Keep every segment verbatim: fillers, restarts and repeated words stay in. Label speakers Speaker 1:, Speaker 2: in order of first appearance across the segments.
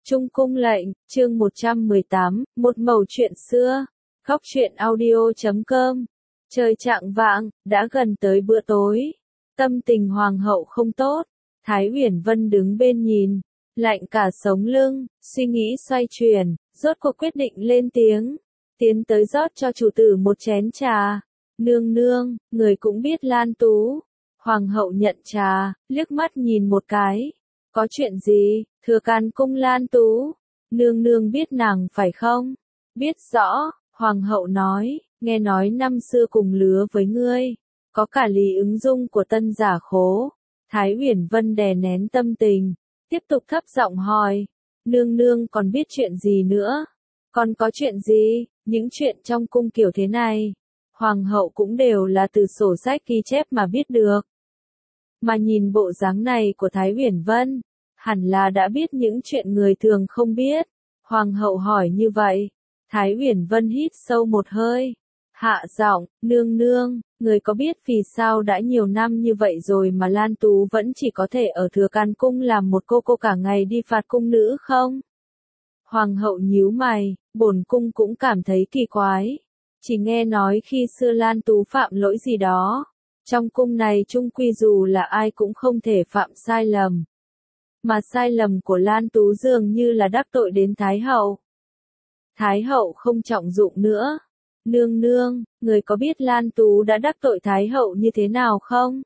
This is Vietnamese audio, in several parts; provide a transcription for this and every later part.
Speaker 1: Trung cung lệnh, chương một trăm mười tám, một mẩu chuyện xưa. Góc truyện audio chấm com. Trời chạng vạng, đã gần tới bữa tối. Tâm tình hoàng hậu không tốt. Thái Uyển Vân đứng bên nhìn, lạnh cả sống lưng, suy nghĩ xoay chuyển, rốt cuộc quyết định lên tiếng. Tiến tới rót cho chủ tử một chén trà. Nương nương, người cũng biết Lan Tú. Hoàng hậu nhận trà, liếc mắt nhìn một cái. Có chuyện gì? Thừa Can cung Lan Tú. Nương nương biết nàng phải không? Biết rõ, hoàng hậu nói, nghe nói năm xưa cùng lứa với ngươi. Có cả Lý Ứng Dung của Tân Giả Khố. Thái Uyển Vân đè nén tâm tình, tiếp tục thấp giọng hỏi. Nương nương còn biết chuyện gì nữa? Còn có chuyện gì? Những chuyện trong cung kiểu thế này, hoàng hậu cũng đều là từ sổ sách ghi chép mà biết được. Mà nhìn bộ dáng này của Thái Uyển Vân, hẳn là đã biết những chuyện người thường không biết. Hoàng hậu hỏi như vậy, Thái Uyển Vân hít sâu một hơi, hạ giọng, nương nương, người có biết vì sao đã nhiều năm như vậy rồi mà Lan Tú vẫn chỉ có thể ở Thừa Can cung làm một cô cô cả ngày đi phạt cung nữ không? Hoàng hậu nhíu mày, bổn cung cũng cảm thấy kỳ quái. Chỉ nghe nói khi xưa Lan Tú phạm lỗi gì đó. Trong cung này chung quy dù là ai cũng không thể phạm sai lầm. Mà sai lầm của Lan Tú dường như là đắc tội đến Thái hậu. Thái hậu không trọng dụng nữa. Nương nương, người có biết Lan Tú đã đắc tội Thái hậu như thế nào không?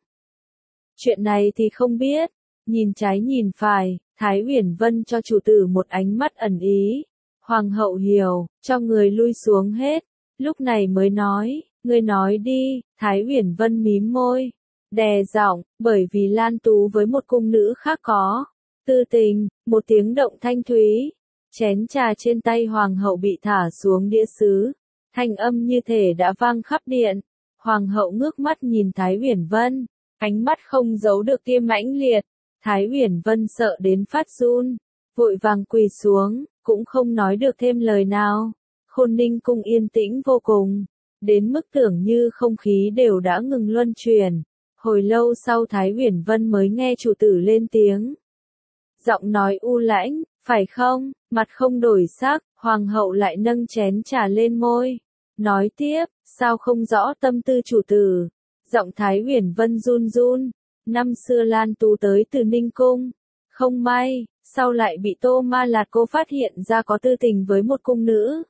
Speaker 1: Chuyện này thì không biết. Nhìn trái nhìn phải, Thái Uyển Vân cho chủ tử một ánh mắt ẩn ý. Hoàng hậu hiểu, cho người lui xuống hết. Lúc này mới nói, ngươi nói đi. Thái Uyển Vân mím môi, đè giọng, bởi vì Lan Tú với một cung nữ khác có tư tình. Một tiếng động thanh thúy, chén trà trên tay hoàng hậu bị thả xuống đĩa sứ, thanh âm như thể đã vang khắp điện. Hoàng hậu ngước mắt nhìn Thái Uyển Vân, ánh mắt không giấu được tia mãnh liệt. Thái Uyển Vân sợ đến phát run, vội vàng quỳ xuống, cũng không nói được thêm lời nào. Khôn Ninh cung yên tĩnh vô cùng, đến mức tưởng như không khí đều đã ngừng luân chuyển. Hồi lâu sau Thái Uyển Vân mới nghe chủ tử lên tiếng. Giọng nói u lãnh, phải không? Mặt không đổi sắc, hoàng hậu lại nâng chén trà lên môi. Nói tiếp, sao không rõ tâm tư chủ tử? Giọng Thái Uyển Vân run run. Năm xưa Lan Tú tới từ Ninh cung. Không may, sau lại bị Tô Ma Lạt cô phát hiện ra có tư tình với một cung nữ.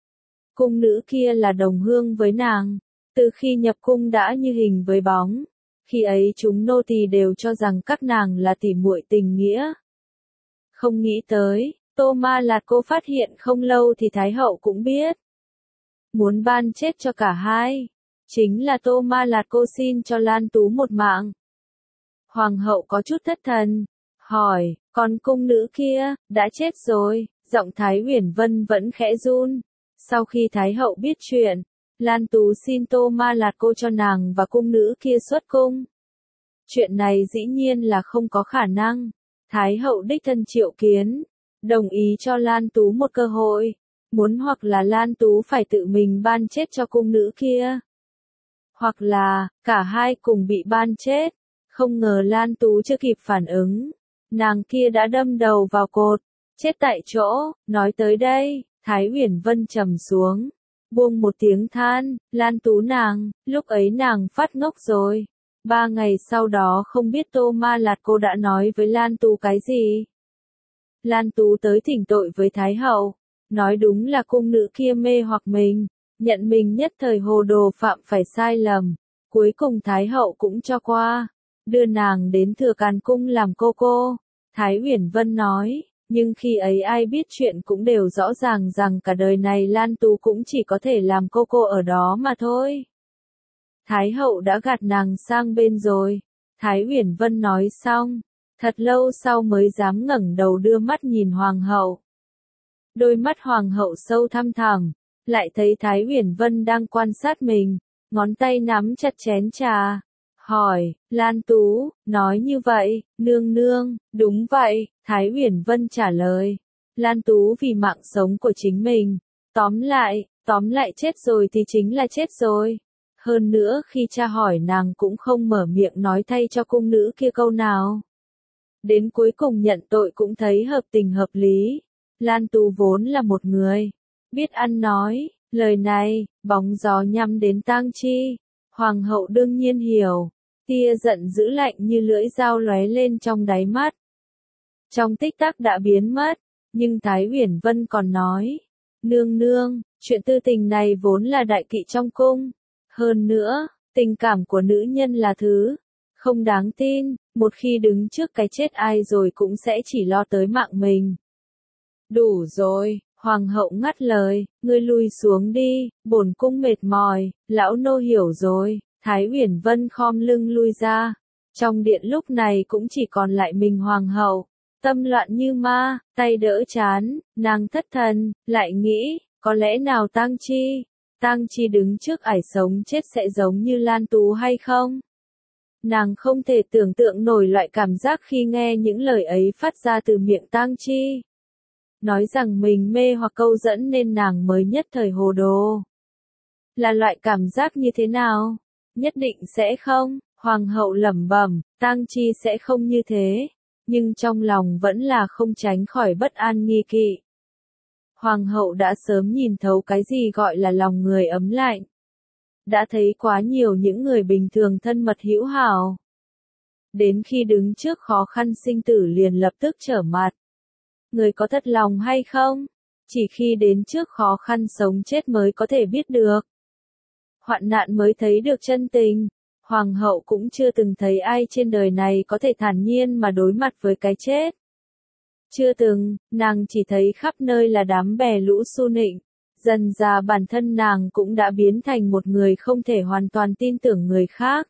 Speaker 1: Cung nữ kia là đồng hương với nàng. Từ khi nhập cung đã như hình với bóng. Khi ấy chúng nô tỳ đều cho rằng các nàng là tỉ muội tình nghĩa. Không nghĩ tới, Tô Ma Lạt cô phát hiện không lâu thì Thái hậu cũng biết. Muốn ban chết cho cả hai. Chính là Tô Ma Lạt cô xin cho Lan Tú một mạng. Hoàng hậu có chút thất thần. Hỏi, còn cung nữ kia, đã chết rồi. Giọng Thái Uyển Vân vẫn khẽ run. Sau khi Thái hậu biết chuyện, Lan Tú xin Tô Ma Lạt cô cho nàng và cung nữ kia xuất cung. Chuyện này dĩ nhiên là không có khả năng. Thái hậu đích thân triệu kiến, đồng ý cho Lan Tú một cơ hội. Muốn hoặc là Lan Tú phải tự mình ban chết cho cung nữ kia. Hoặc là, cả hai cùng bị ban chết. Không ngờ Lan Tú chưa kịp phản ứng. Nàng kia đã đâm đầu vào cột, chết tại chỗ. Nói tới đây, Thái Uyển Vân trầm xuống, buông một tiếng than. Lan Tú nàng, lúc ấy nàng phát ngốc rồi. Ba ngày sau đó không biết Tô Ma Lạt cô đã nói với Lan Tú cái gì. Lan Tú tới thỉnh tội với Thái hậu, nói đúng là cung nữ kia mê hoặc mình, nhận mình nhất thời hồ đồ phạm phải sai lầm. Cuối cùng Thái hậu cũng cho qua, đưa nàng đến Thừa Can cung làm cô cô. Thái Uyển Vân nói, nhưng khi ấy ai biết chuyện cũng đều rõ ràng rằng cả đời này Lan Tú cũng chỉ có thể làm cô cô ở đó mà thôi. Thái hậu đã gạt nàng sang bên rồi. Thái Uyển Vân nói xong, thật lâu sau mới dám ngẩng đầu đưa mắt nhìn hoàng hậu. Đôi mắt hoàng hậu sâu thăm thẳm, lại thấy Thái Uyển Vân đang quan sát mình, ngón tay nắm chặt chén trà. Hỏi, Lan Tú, nói như vậy, nương nương, đúng vậy, Thái Uyển Vân trả lời. Lan Tú vì mạng sống của chính mình, tóm lại, tóm lại chết rồi thì chính là chết rồi. Hơn nữa khi cha hỏi nàng cũng không mở miệng nói thay cho cung nữ kia câu nào. Đến cuối cùng nhận tội cũng thấy hợp tình hợp lý. Lan Tú vốn là một người biết ăn nói, lời này, bóng gió nhắm đến Tang Chi. Hoàng hậu đương nhiên hiểu, tia giận dữ lạnh như lưỡi dao lóe lên trong đáy mắt. Trong tích tắc đã biến mất, nhưng Thái Uyển Vân còn nói, nương nương, chuyện tư tình này vốn là đại kỵ trong cung. Hơn nữa, tình cảm của nữ nhân là thứ không đáng tin, một khi đứng trước cái chết ai rồi cũng sẽ chỉ lo tới mạng mình. Đủ rồi, hoàng hậu ngắt lời, ngươi lui xuống đi, bổn cung mệt mỏi, lão nô hiểu rồi. Thái Uyển Vân khom lưng lui ra. Trong điện lúc này cũng chỉ còn lại mình hoàng hậu, tâm loạn như ma, tay đỡ chán, nàng thất thần, lại nghĩ, có lẽ nào Tang Chi, Tang Chi đứng trước ải sống chết sẽ giống như Lan Tú hay không? Nàng không thể tưởng tượng nổi loại cảm giác khi nghe những lời ấy phát ra từ miệng Tang Chi. Nói rằng mình mê hoặc câu dẫn nên nàng mới nhất thời hồ đồ. Là loại cảm giác như thế nào? Nhất định sẽ không, hoàng hậu lẩm bẩm, Tang Chi sẽ không như thế, nhưng trong lòng vẫn là không tránh khỏi bất an nghi kỵ. Hoàng hậu đã sớm nhìn thấu cái gì gọi là lòng người ấm lạnh. Đã thấy quá nhiều những người bình thường thân mật hữu hảo. Đến khi đứng trước khó khăn sinh tử liền lập tức trở mặt. Người có thật lòng hay không? Chỉ khi đến trước khó khăn sống chết mới có thể biết được. Hoạn nạn mới thấy được chân tình. Hoàng hậu cũng chưa từng thấy ai trên đời này có thể thản nhiên mà đối mặt với cái chết. Chưa từng, nàng chỉ thấy khắp nơi là đám bè lũ su nịnh. Dần dà bản thân nàng cũng đã biến thành một người không thể hoàn toàn tin tưởng người khác.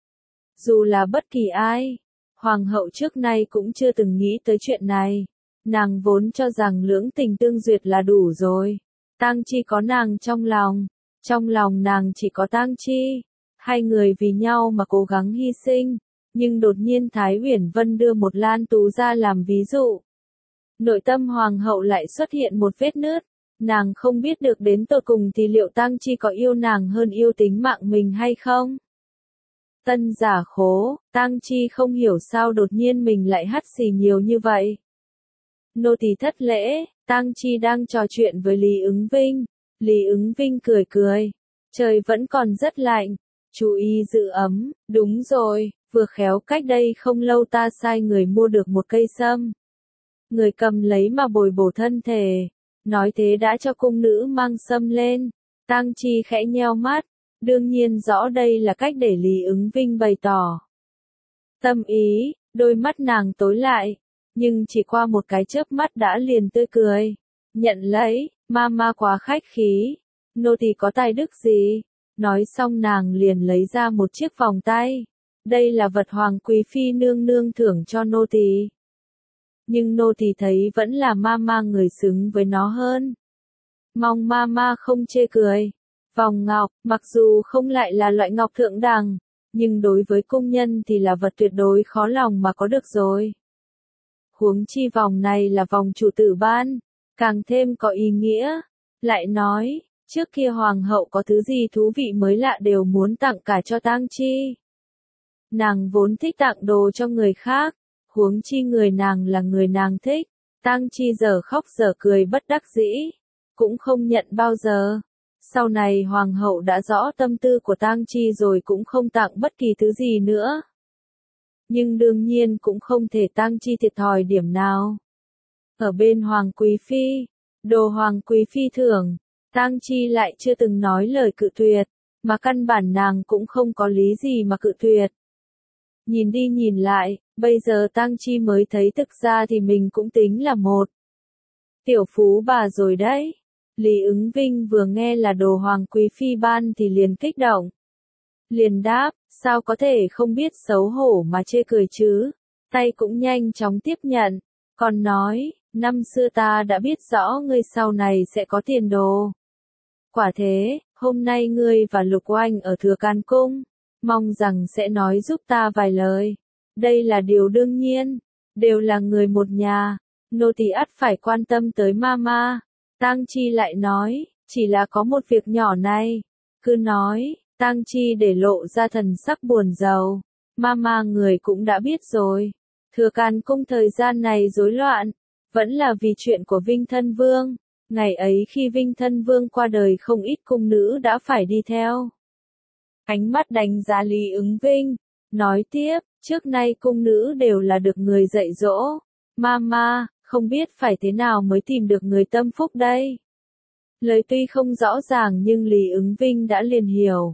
Speaker 1: Dù là bất kỳ ai, hoàng hậu trước nay cũng chưa từng nghĩ tới chuyện này. Nàng vốn cho rằng lưỡng tình tương duyệt là đủ rồi. Tang Chi có nàng trong lòng, trong lòng nàng chỉ có Tang Chi. Hai người vì nhau mà cố gắng hy sinh, nhưng đột nhiên Thái Uyển Vân đưa một Lan Tú ra làm ví dụ. Nội tâm hoàng hậu lại xuất hiện một vết nứt. Nàng không biết được đến tột cùng thì liệu Tang Chi có yêu nàng hơn yêu tính mạng mình hay không? Tân giả khố, Tang Chi không hiểu sao đột nhiên mình lại hắt xì nhiều như vậy. Nô tỳ thất lễ, Tang Chi đang trò chuyện với Lý Ứng Vinh. Lý Ứng Vinh cười cười. Trời vẫn còn rất lạnh. Chú ý giữ ấm, đúng rồi, vừa khéo cách đây không lâu ta sai người mua được một cây sâm. Người cầm lấy mà bồi bổ thân thể. Nói thế đã cho cung nữ mang sâm lên. Tang Chi khẽ nheo mắt. Đương nhiên rõ đây là cách để Lý Ứng Vinh bày tỏ tâm ý, đôi mắt nàng tối lại. Nhưng chỉ qua một cái chớp mắt đã liền tươi cười. Nhận lấy, mama quá khách khí. Nô tỳ có tài đức gì? Nói xong nàng liền lấy ra một chiếc vòng tay. Đây là vật hoàng quý phi nương nương thưởng cho nô tỳ. Nhưng nô tỳ thấy vẫn là mama người xứng với nó hơn. Mong mama không chê cười. Vòng ngọc, mặc dù không lại là loại ngọc thượng đẳng, nhưng đối với cung nhân thì là vật tuyệt đối khó lòng mà có được rồi. Huống chi vòng này là vòng chủ tử ban, càng thêm có ý nghĩa. Lại nói, trước kia hoàng hậu có thứ gì thú vị mới lạ đều muốn tặng cả cho Tang Chi. Nàng vốn thích tặng đồ cho người khác, huống chi người nàng là người nàng thích. Tang Chi giờ khóc giờ cười bất đắc dĩ, cũng không nhận bao giờ. Sau này hoàng hậu đã rõ tâm tư của Tang Chi rồi cũng không tặng bất kỳ thứ gì nữa. Nhưng đương nhiên cũng không thể Tang Chi thiệt thòi điểm nào. Ở bên hoàng quý phi, đồ hoàng quý phi thưởng, Tang Chi lại chưa từng nói lời cự tuyệt, mà căn bản nàng cũng không có lý gì mà cự tuyệt. Nhìn đi nhìn lại, bây giờ Tang Chi mới thấy thực ra thì mình cũng tính là một tiểu phú bà rồi đấy. Lý Ứng Vinh vừa nghe là đồ hoàng quý phi ban thì liền kích động. Liền đáp, sao có thể không biết xấu hổ mà chê cười chứ, tay cũng nhanh chóng tiếp nhận, còn nói, năm xưa ta đã biết rõ ngươi sau này sẽ có tiền đồ. Quả thế, hôm nay ngươi và Lục Oanh ở Thừa Can Cung, mong rằng sẽ nói giúp ta vài lời. Đây là điều đương nhiên, đều là người một nhà, nô tỳ ắt phải quan tâm tới mama. Tang Chi lại nói, chỉ là có một việc nhỏ này, cứ nói. Tang Chi để lộ ra thần sắc buồn rầu. Mama người cũng đã biết rồi. Thừa Can Cung thời gian này rối loạn, Vẫn là vì chuyện của Vinh Thân Vương. Ngày ấy khi Vinh Thân Vương qua đời không ít cung nữ đã phải đi theo. Ánh mắt đánh giá Lý Ứng Vinh, nói tiếp, trước nay cung nữ đều là được người dạy dỗ. Mama, không biết phải thế nào mới tìm được người tâm phúc đây. Lời tuy không rõ ràng nhưng Lý Ứng Vinh đã liền hiểu.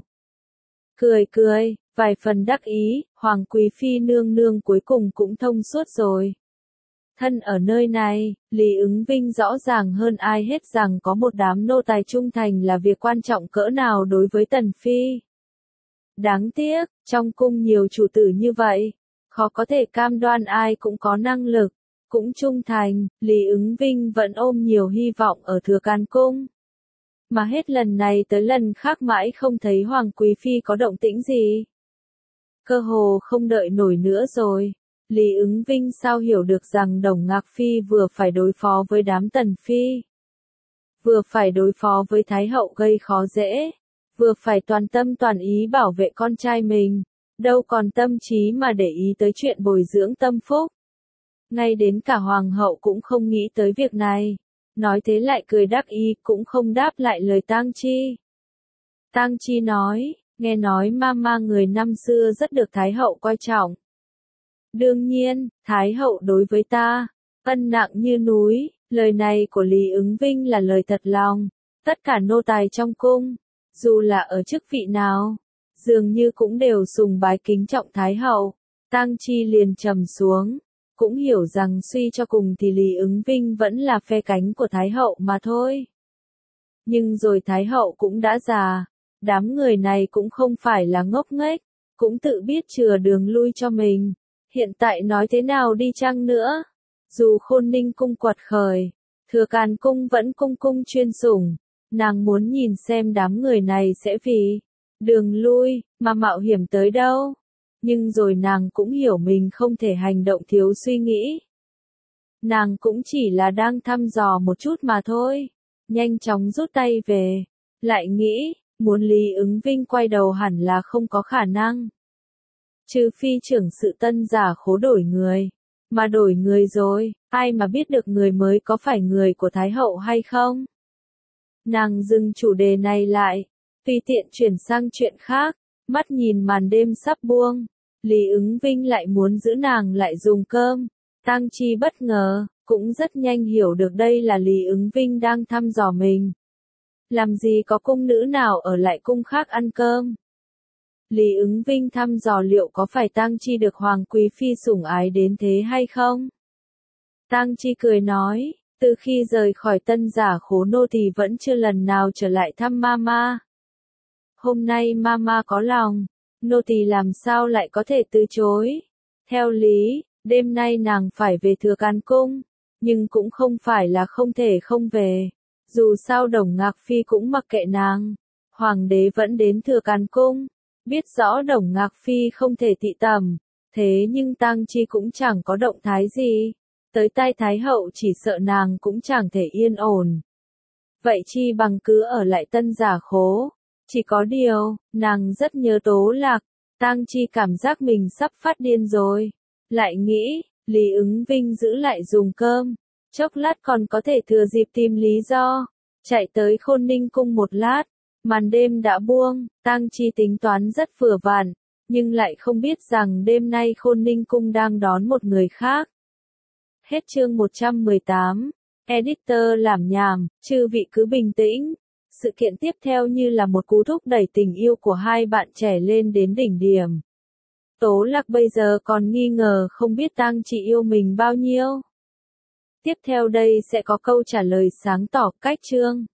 Speaker 1: Cười cười, vài phần đắc ý, Hoàng Quý Phi nương nương cuối cùng cũng thông suốt rồi. Thân ở nơi này, Lý Ứng Vinh rõ ràng hơn ai hết rằng có một đám nô tài trung thành là việc quan trọng cỡ nào đối với Tần Phi. Đáng tiếc, trong cung nhiều chủ tử như vậy, khó có thể cam đoan ai cũng có năng lực, cũng trung thành, Lý Ứng Vinh vẫn ôm nhiều hy vọng ở Thừa Can Cung. Mà hết lần này tới lần khác mãi không thấy Hoàng Quý Phi có động tĩnh gì. Cơ hồ không đợi nổi nữa rồi. Lý Ứng Vinh sao hiểu được rằng Đồng Ngạc Phi vừa phải đối phó với đám Tần Phi, vừa phải đối phó với Thái Hậu gây khó dễ, vừa phải toàn tâm toàn ý bảo vệ con trai mình, đâu còn tâm trí mà để ý tới chuyện bồi dưỡng tâm phúc. Ngay đến cả Hoàng hậu cũng không nghĩ tới việc này, nói thế lại cười đắc ý cũng không đáp lại lời Tang Chi. Tang Chi nói, nghe nói mama người năm xưa rất được Thái Hậu coi trọng. Đương nhiên, Thái Hậu đối với ta, ân nặng như núi, lời này của Lý Ứng Vinh là lời thật lòng. Tất cả nô tài trong cung, dù là ở chức vị nào, dường như cũng đều sùng bái kính trọng Thái Hậu. Tang Chi liền trầm xuống, cũng hiểu rằng suy cho cùng thì Lý Ứng Vinh vẫn là phe cánh của Thái Hậu mà thôi. Nhưng rồi Thái Hậu cũng đã già, đám người này cũng không phải là ngốc nghếch, cũng tự biết chừa đường lui cho mình. Hiện tại nói thế nào đi chăng nữa, dù Khôn Ninh cung quật khởi, Thừa Can cung vẫn cung cung chuyên sủng, nàng muốn nhìn xem đám người này sẽ vì đường lui mà mạo hiểm tới đâu. Nhưng rồi nàng cũng hiểu mình không thể hành động thiếu suy nghĩ. Nàng cũng chỉ là đang thăm dò một chút mà thôi, nhanh chóng rút tay về, lại nghĩ, muốn Lý Ứng Vinh quay đầu hẳn là không có khả năng. Trừ phi trưởng sự Tân Giả Khố đổi người, mà đổi người rồi, ai mà biết được người mới có phải người của Thái Hậu hay không? Nàng dừng chủ đề này lại, tùy tiện chuyển sang chuyện khác, mắt nhìn màn đêm sắp buông, Lý Ứng Vinh lại muốn giữ nàng lại dùng cơm. Tang Chi bất ngờ, cũng rất nhanh hiểu được đây là Lý Ứng Vinh đang thăm dò mình. Làm gì có cung nữ nào ở lại cung khác ăn cơm? Lý Ứng Vinh thăm dò liệu có phải Tang Chi được Hoàng Quý Phi sủng ái đến thế hay không? Tang Chi cười nói, từ khi rời khỏi Tân Giả Khố nô tỳ vẫn chưa lần nào trở lại thăm Mama. Hôm nay Mama có lòng, nô tỳ làm sao lại có thể từ chối? Theo lý, đêm nay nàng phải về Thừa Can cung, nhưng cũng không phải là không thể không về. Dù sao Đồng Ngạc Phi cũng mặc kệ nàng, Hoàng đế vẫn đến Thừa Can cung. Biết rõ Đồng Ngạc Phi không thể thị tầm, thế nhưng Tang Chi cũng chẳng có động thái gì. Tới tai Thái Hậu chỉ sợ nàng cũng chẳng thể yên ổn. Vậy chi bằng cứ ở lại Tân Giả Khố. Chỉ có điều, nàng rất nhớ Tố Lạc. Tang Chi cảm giác mình sắp phát điên rồi. Lại nghĩ, Lý Ứng Vinh giữ lại dùng cơm. Chốc lát còn có thể thừa dịp tìm lý do. Chạy tới Khôn Ninh cung một lát. Màn đêm đã buông, Tang Chi tính toán rất vừa vặn, nhưng lại không biết rằng đêm nay Khôn Ninh cung đang đón một người khác. Hết chương một trăm mười tám. Editor làm nhảm, chư vị cứ bình tĩnh. Sự kiện tiếp theo như là một cú thúc đẩy tình yêu của hai bạn trẻ lên đến đỉnh điểm. Tố Lạc bây giờ còn nghi ngờ không biết Tang Chi yêu mình bao nhiêu. Tiếp theo đây sẽ có câu trả lời sáng tỏ cách chương.